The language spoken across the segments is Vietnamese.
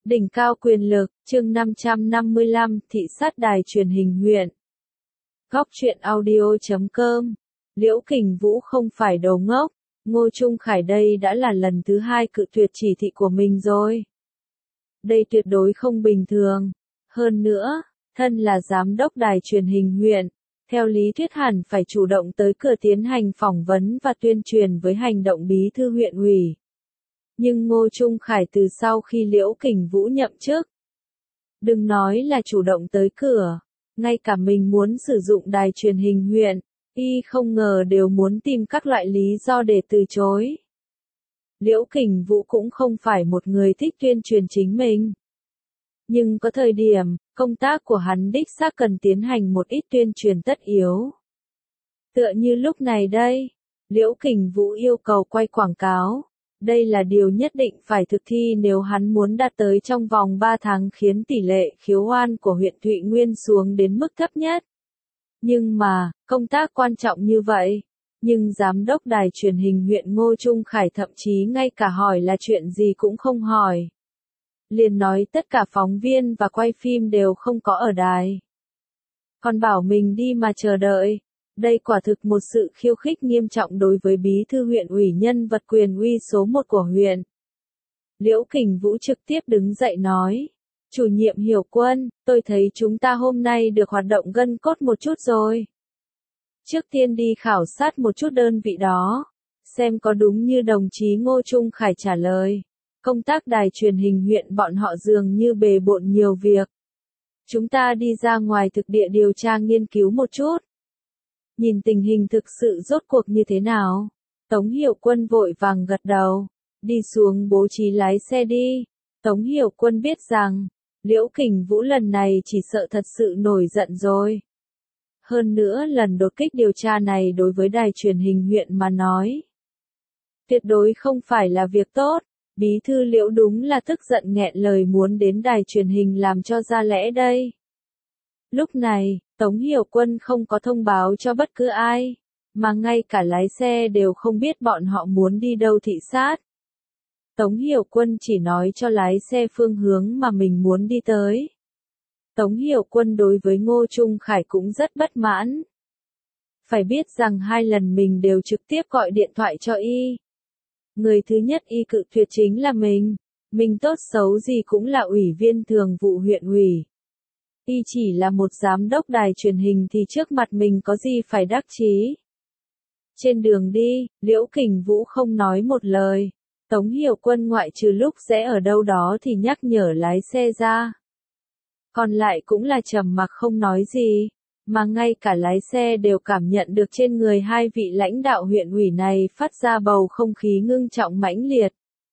Đỉnh cao quyền lực, chương 555, thị sát đài truyền hình huyện. Góc truyện audio.com. Liễu Kình Vũ không phải đồ ngốc, Ngô Trung Khải đây đã là lần thứ 2 cự tuyệt chỉ thị của mình rồi. Đây tuyệt đối không bình thường. Hơn nữa, thân là giám đốc đài truyền hình huyện, theo lý thuyết hẳn phải chủ động tới cửa tiến hành phỏng vấn và tuyên truyền với hành động bí thư huyện ủy. Nhưng Ngô Trung Khải từ sau khi Liễu Kình Vũ nhậm chức, đừng nói là chủ động tới cửa, ngay cả mình muốn sử dụng đài truyền hình huyện, y không ngờ đều muốn tìm các loại lý do để từ chối. Liễu Kình Vũ cũng không phải một người thích tuyên truyền chính mình. Nhưng có thời điểm, công tác của hắn đích xác cần tiến hành một ít tuyên truyền tất yếu. Tựa như lúc này đây, Liễu Kình Vũ yêu cầu quay quảng cáo. Đây là điều nhất định phải thực thi nếu hắn muốn đạt tới trong vòng 3 tháng khiến tỷ lệ khiếu oan của huyện Thụy Nguyên xuống đến mức thấp nhất. Nhưng mà, công tác quan trọng như vậy, nhưng giám đốc đài truyền hình huyện Ngô Trung Khải thậm chí ngay cả hỏi là chuyện gì cũng không hỏi. Liền nói tất cả phóng viên và quay phim đều không có ở đài. Còn bảo mình đi mà chờ đợi. Đây quả thực một sự khiêu khích nghiêm trọng đối với bí thư huyện ủy nhân vật quyền uy số 1 của huyện. Liễu Kình Vũ trực tiếp đứng dậy nói, chủ nhiệm Hiểu Quân, tôi thấy chúng ta hôm nay được hoạt động gân cốt một chút rồi. Trước tiên đi khảo sát một chút đơn vị đó, xem có đúng như đồng chí Ngô Trung Khải trả lời. Công tác đài truyền hình huyện bọn họ dường như bề bộn nhiều việc. Chúng ta đi ra ngoài thực địa điều tra nghiên cứu một chút. Nhìn tình hình thực sự rốt cuộc như thế nào? Tống Hiểu Quân vội vàng gật đầu. Đi xuống bố trí lái xe đi. Tống Hiểu Quân biết rằng, Liễu Kình Vũ lần này chỉ sợ thật sự nổi giận rồi. Hơn nữa lần đột kích điều tra này đối với đài truyền hình huyện mà nói, tuyệt đối không phải là việc tốt. Bí thư Liễu đúng là tức giận nghẹn lời muốn đến đài truyền hình làm cho ra lẽ đây. Lúc này, Tống Hiểu Quân không có thông báo cho bất cứ ai, mà ngay cả lái xe đều không biết bọn họ muốn đi đâu thị sát. Tống Hiểu Quân chỉ nói cho lái xe phương hướng mà mình muốn đi tới. Tống Hiểu Quân đối với Ngô Trung Khải cũng rất bất mãn. Phải biết rằng 2 lần mình đều trực tiếp gọi điện thoại cho y. Người thứ nhất y cự tuyệt chính là mình tốt xấu gì cũng là ủy viên thường vụ huyện ủy. Y chỉ là một giám đốc đài truyền hình thì trước mặt mình có gì phải đắc chí. Trên đường đi, Liễu Kình Vũ không nói một lời. Tống Hiểu Quân ngoại trừ lúc sẽ ở đâu đó thì nhắc nhở lái xe ra. Còn lại cũng là trầm mặc không nói gì, mà ngay cả lái xe đều cảm nhận được trên người 2 vị lãnh đạo huyện ủy này phát ra bầu không khí ngưng trọng mãnh liệt.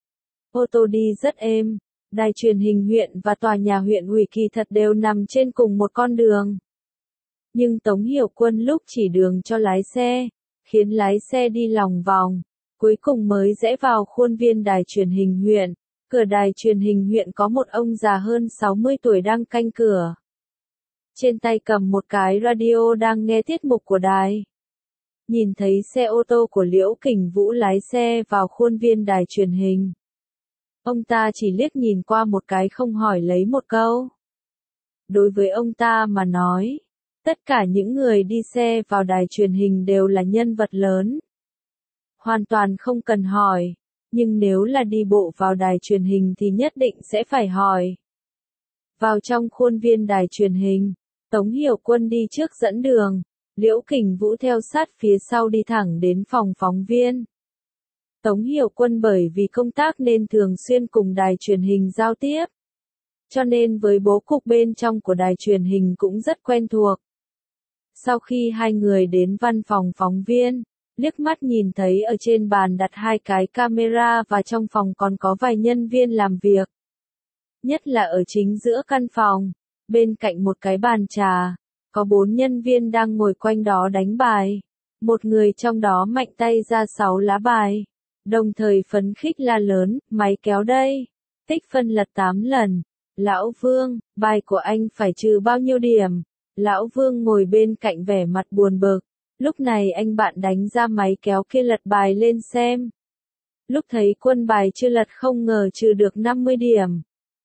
Ô tô đi rất êm. Đài truyền hình huyện và tòa nhà huyện ủy kỳ thật đều nằm trên cùng một con đường. Nhưng Tống Hiểu Quân lúc chỉ đường cho lái xe, khiến lái xe đi lòng vòng, cuối cùng mới rẽ vào khuôn viên đài truyền hình huyện. Cửa đài truyền hình huyện có một ông già hơn 60 tuổi đang canh cửa. Trên tay cầm một cái radio đang nghe tiết mục của đài. Nhìn thấy xe ô tô của Liễu Kình Vũ lái xe vào khuôn viên đài truyền hình. Ông ta chỉ liếc nhìn qua một cái không hỏi lấy một câu. Đối với ông ta mà nói, tất cả những người đi xe vào đài truyền hình đều là nhân vật lớn. Hoàn toàn không cần hỏi, nhưng nếu là đi bộ vào đài truyền hình thì nhất định sẽ phải hỏi. Vào trong khuôn viên đài truyền hình, Tống Hiểu Quân đi trước dẫn đường, Liễu Kình Vũ theo sát phía sau đi thẳng đến phòng phóng viên. Tống Hiểu Quân bởi vì công tác nên thường xuyên cùng đài truyền hình giao tiếp. Cho nên với bố cục bên trong của đài truyền hình cũng rất quen thuộc. Sau khi 2 người đến văn phòng phóng viên, liếc mắt nhìn thấy ở trên bàn đặt 2 cái camera và trong phòng còn có vài nhân viên làm việc. Nhất là ở chính giữa căn phòng, bên cạnh một cái bàn trà, có 4 nhân viên đang ngồi quanh đó đánh bài. Một người trong đó mạnh tay ra 6 lá bài. Đồng thời phấn khích la lớn, máy kéo đây. Tích phân lật 8 lần. Lão Vương, bài của anh phải trừ bao nhiêu điểm? Lão Vương ngồi bên cạnh vẻ mặt buồn bực. Lúc này anh bạn đánh ra máy kéo kia lật bài lên xem. Lúc thấy quân bài chưa lật không ngờ trừ được 50 điểm.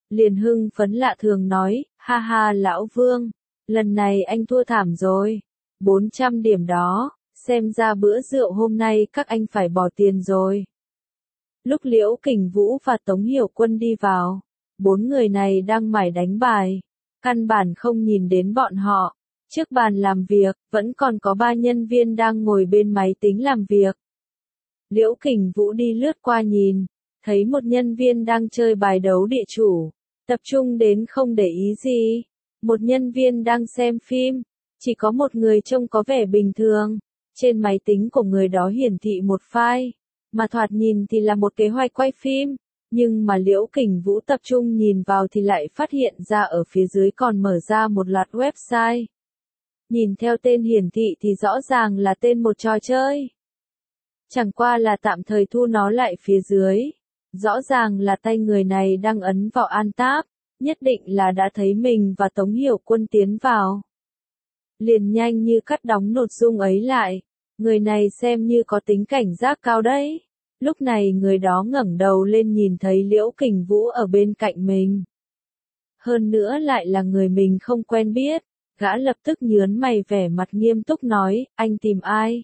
liền hưng phấn lạ thường nói, ha ha lão Vương, lần này anh thua thảm rồi. 400 điểm đó, xem ra bữa rượu hôm nay các anh phải bỏ tiền rồi. Lúc Liễu Kình Vũ và Tống Hiểu Quân đi vào, 4 người này đang mải đánh bài, căn bản không nhìn đến bọn họ. Trước bàn làm việc, vẫn còn có 3 nhân viên đang ngồi bên máy tính làm việc. Liễu Kình Vũ đi lướt qua nhìn, thấy một nhân viên đang chơi bài đấu địa chủ, tập trung đến không để ý gì. Một nhân viên đang xem phim, chỉ có một người trông có vẻ bình thường. Trên máy tính của người đó hiển thị một file, mà thoạt nhìn thì là một kế hoạch quay phim. Nhưng mà Liễu Kình Vũ tập trung nhìn vào thì lại phát hiện ra ở phía dưới còn mở ra một loạt website. Nhìn theo tên hiển thị thì rõ ràng là tên một trò chơi. Chẳng qua là tạm thời thu nó lại phía dưới. Rõ ràng là tay người này đang ấn vào Alt Tab, nhất định là đã thấy mình và Tống Hiểu Quân tiến vào. Liền nhanh như cắt đóng nội dung ấy lại. Người này xem như có tính cảnh giác cao đấy. Lúc này người đó ngẩng đầu lên nhìn thấy Liễu Kình Vũ ở bên cạnh mình. Hơn nữa lại là người mình không quen biết. Gã lập tức nhớn mày vẻ mặt nghiêm túc nói, anh tìm ai?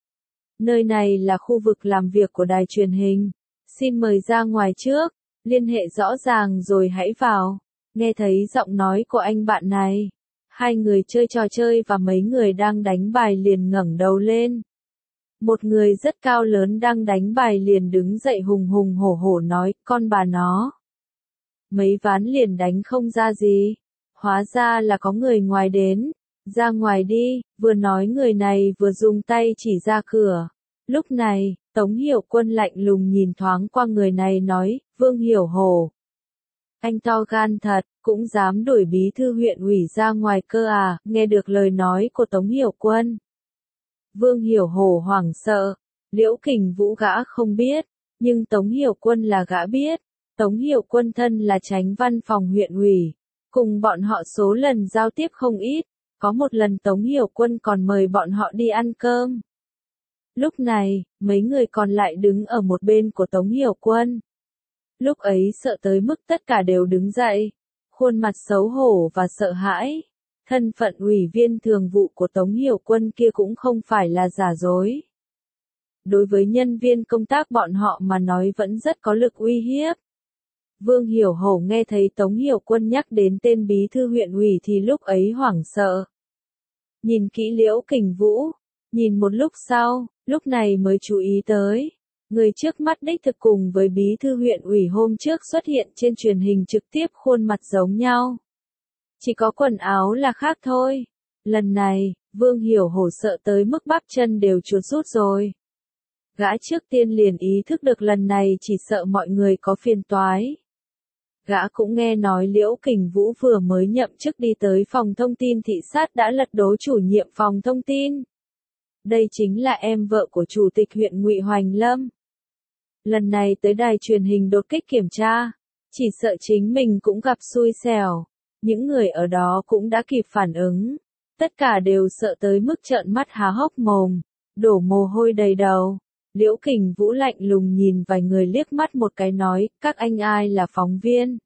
Nơi này là khu vực làm việc của đài truyền hình. Xin mời ra ngoài trước, liên hệ rõ ràng rồi hãy vào. Nghe thấy giọng nói của anh bạn này. Hai người chơi trò chơi và mấy người đang đánh bài liền ngẩng đầu lên. Một người rất cao lớn đang đánh bài liền đứng dậy hùng hùng hổ hổ nói, con bà nó. Mấy ván liền đánh không ra gì. Hóa ra là có người ngoài đến. Ra ngoài đi, vừa nói người này vừa dùng tay chỉ ra cửa. Lúc này, Tống Hiểu Quân lạnh lùng nhìn thoáng qua người này nói, Vương Hiểu Hổ. Anh to gan thật, cũng dám đuổi bí thư huyện ủy ra ngoài cơ à, nghe được lời nói của Tống Hiểu Quân. Vương Hiểu Hổ hoảng sợ, Liễu Kình Vũ gã không biết, nhưng Tống Hiểu Quân là gã biết. Tống Hiểu Quân thân là chánh văn phòng huyện ủy, cùng bọn họ số lần giao tiếp không ít, có một lần Tống Hiểu Quân còn mời bọn họ đi ăn cơm. Lúc này, mấy người còn lại đứng ở một bên của Tống Hiểu Quân. Lúc ấy sợ tới mức tất cả đều đứng dậy, khuôn mặt xấu hổ và sợ hãi. Thân phận ủy viên thường vụ của Tống Hiểu Quân kia cũng không phải là giả dối. Đối với nhân viên công tác bọn họ mà nói vẫn rất có lực uy hiếp. Vương Hiểu Hổ nghe thấy Tống Hiểu Quân nhắc đến tên bí thư huyện ủy thì lúc ấy hoảng sợ. Nhìn kỹ Liễu Kình Vũ, nhìn một lúc sau, lúc này mới chú ý tới. Người trước mắt đích thực cùng với bí thư huyện ủy hôm trước xuất hiện trên truyền hình trực tiếp khuôn mặt giống nhau. Chỉ có quần áo là khác thôi. Lần này, Vương Hiểu Hổ sợ tới mức bắp chân đều chuột rút rồi. Gã trước tiên liền ý thức được lần này chỉ sợ mọi người có phiền toái. Gã cũng nghe nói Liễu Kình Vũ vừa mới nhậm chức đi tới phòng thông tin thị sát đã lật đổ chủ nhiệm phòng thông tin. Đây chính là em vợ của chủ tịch huyện Ngụy Hoành Lâm. Lần này tới đài truyền hình đột kích kiểm tra, chỉ sợ chính mình cũng gặp xui xẻo. Những người ở đó cũng đã kịp phản ứng. Tất cả đều sợ tới mức trợn mắt há hốc mồm, đổ mồ hôi đầy đầu. Liễu Kình Vũ lạnh lùng nhìn vài người liếc mắt một cái nói, các anh ai là phóng viên?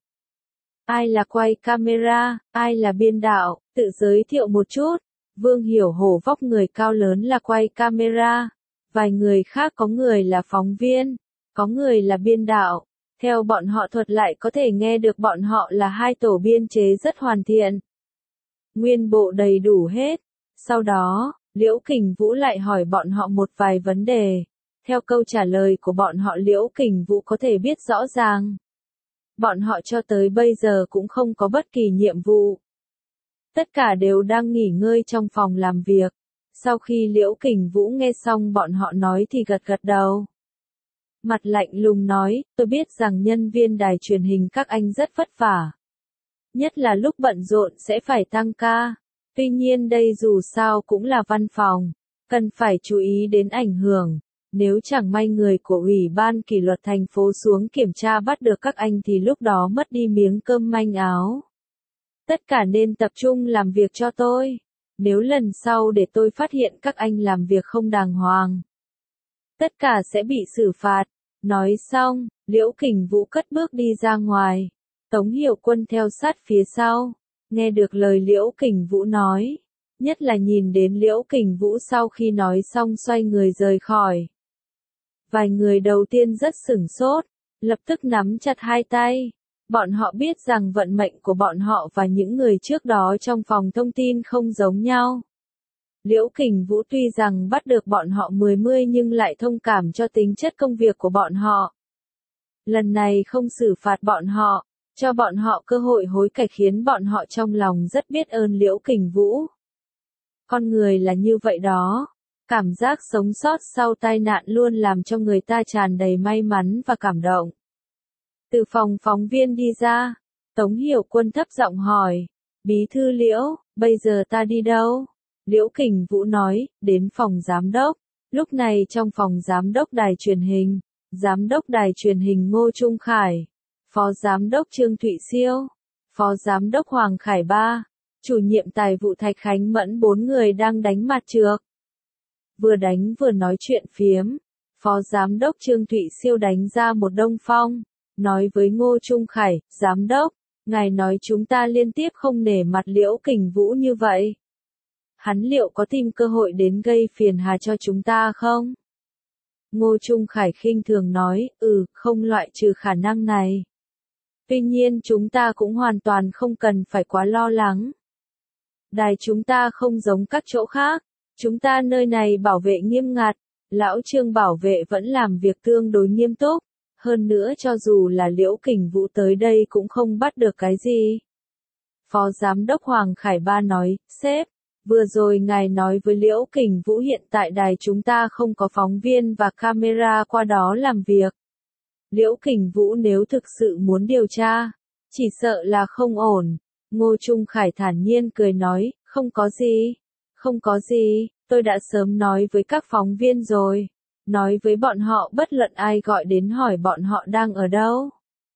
Ai là quay camera, ai là biên đạo, tự giới thiệu một chút. Vương Hiểu Hổ vóc người cao lớn là quay camera. Vài người khác có người là phóng viên, có người là biên đạo. Theo bọn họ thuật lại có thể nghe được bọn họ là hai tổ biên chế rất hoàn thiện. Nguyên bộ đầy đủ hết. Sau đó, Liễu Kình Vũ lại hỏi bọn họ một vài vấn đề. Theo câu trả lời của bọn họ Liễu Kình Vũ có thể biết rõ ràng. Bọn họ cho tới bây giờ cũng không có bất kỳ nhiệm vụ. Tất cả đều đang nghỉ ngơi trong phòng làm việc. Sau khi Liễu Kình Vũ nghe xong bọn họ nói thì gật gật đầu. Mặt lạnh lùng nói, tôi biết rằng nhân viên đài truyền hình các anh rất vất vả. Nhất là lúc bận rộn sẽ phải tăng ca. Tuy nhiên đây dù sao cũng là văn phòng. Cần phải chú ý đến ảnh hưởng. Nếu chẳng may người của Ủy ban kỷ luật thành phố xuống kiểm tra bắt được các anh thì lúc đó mất đi miếng cơm manh áo. Tất cả nên tập trung làm việc cho tôi. Nếu lần sau để tôi phát hiện các anh làm việc không đàng hoàng, tất cả sẽ bị xử phạt. Nói xong, Liễu Kình Vũ cất bước đi ra ngoài. Tống Hiểu Quân theo sát phía sau, nghe được lời Liễu Kình Vũ nói, nhất là nhìn đến Liễu Kình Vũ sau khi nói xong xoay người rời khỏi. Vài người đầu tiên rất sửng sốt, lập tức nắm chặt hai tay. Bọn họ biết rằng vận mệnh của bọn họ và những người trước đó trong phòng thông tin không giống nhau. Liễu Kình Vũ tuy rằng bắt được bọn họ 10 nhưng lại thông cảm cho tính chất công việc của bọn họ. Lần này không xử phạt bọn họ, cho bọn họ cơ hội hối cải khiến bọn họ trong lòng rất biết ơn Liễu Kình Vũ. Con người là như vậy đó. Cảm giác sống sót sau tai nạn luôn làm cho người ta tràn đầy may mắn và cảm động. Từ phòng phóng viên đi ra, Tống Hiểu Quân thấp giọng hỏi, Bí thư Liễu, bây giờ ta đi đâu? Liễu Kình Vũ nói, đến phòng giám đốc. Lúc này trong phòng giám đốc đài truyền hình, giám đốc đài truyền hình Ngô Trung Khải, phó giám đốc Trương Thụy Siêu, phó giám đốc Hoàng Khải Ba, chủ nhiệm tài vụ Thạch Khánh Mẫn, 4 người đang đánh mặt trược. Vừa đánh vừa nói chuyện phiếm, phó giám đốc Trương Thụy Siêu đánh ra một đông phong, nói với Ngô Trung Khải, giám đốc, ngài nói chúng ta liên tiếp không nể mặt Liễu Kình Vũ như vậy. Hắn liệu có tìm cơ hội đến gây phiền hà cho chúng ta không? Ngô Trung Khải khinh thường nói, không loại trừ khả năng này. Tuy nhiên chúng ta cũng hoàn toàn không cần phải quá lo lắng. Đài chúng ta không giống các chỗ khác, chúng ta nơi này bảo vệ nghiêm ngặt, lão Trương bảo vệ vẫn làm việc tương đối nghiêm túc, hơn nữa cho dù là Liễu Kình Vũ tới đây cũng không bắt được cái gì. Phó giám đốc Hoàng Khải Ba nói, sếp, vừa rồi ngài nói với Liễu Kình Vũ hiện tại đài chúng ta không có phóng viên và camera qua đó làm việc. Liễu Kình Vũ nếu thực sự muốn điều tra, chỉ sợ là không ổn. Ngô Trung Khải thản nhiên cười nói, không có gì, không có gì, tôi đã sớm nói với các phóng viên rồi, nói với bọn họ bất luận ai gọi đến hỏi bọn họ đang ở đâu.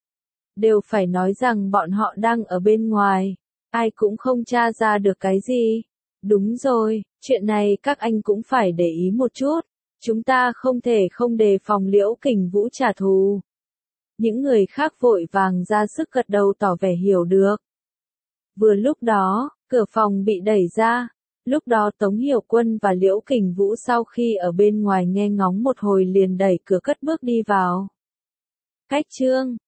Đều phải nói rằng bọn họ đang ở bên ngoài, ai cũng không tra ra được cái gì. Đúng rồi, chuyện này các anh cũng phải để ý một chút, chúng ta không thể không đề phòng Liễu Kình Vũ trả thù. Những người khác vội vàng ra sức gật đầu tỏ vẻ hiểu được. Vừa lúc đó, cửa phòng bị đẩy ra, lúc đó Tống Hiểu Quân và Liễu Kình Vũ sau khi ở bên ngoài nghe ngóng một hồi liền đẩy cửa cất bước đi vào. Cách chương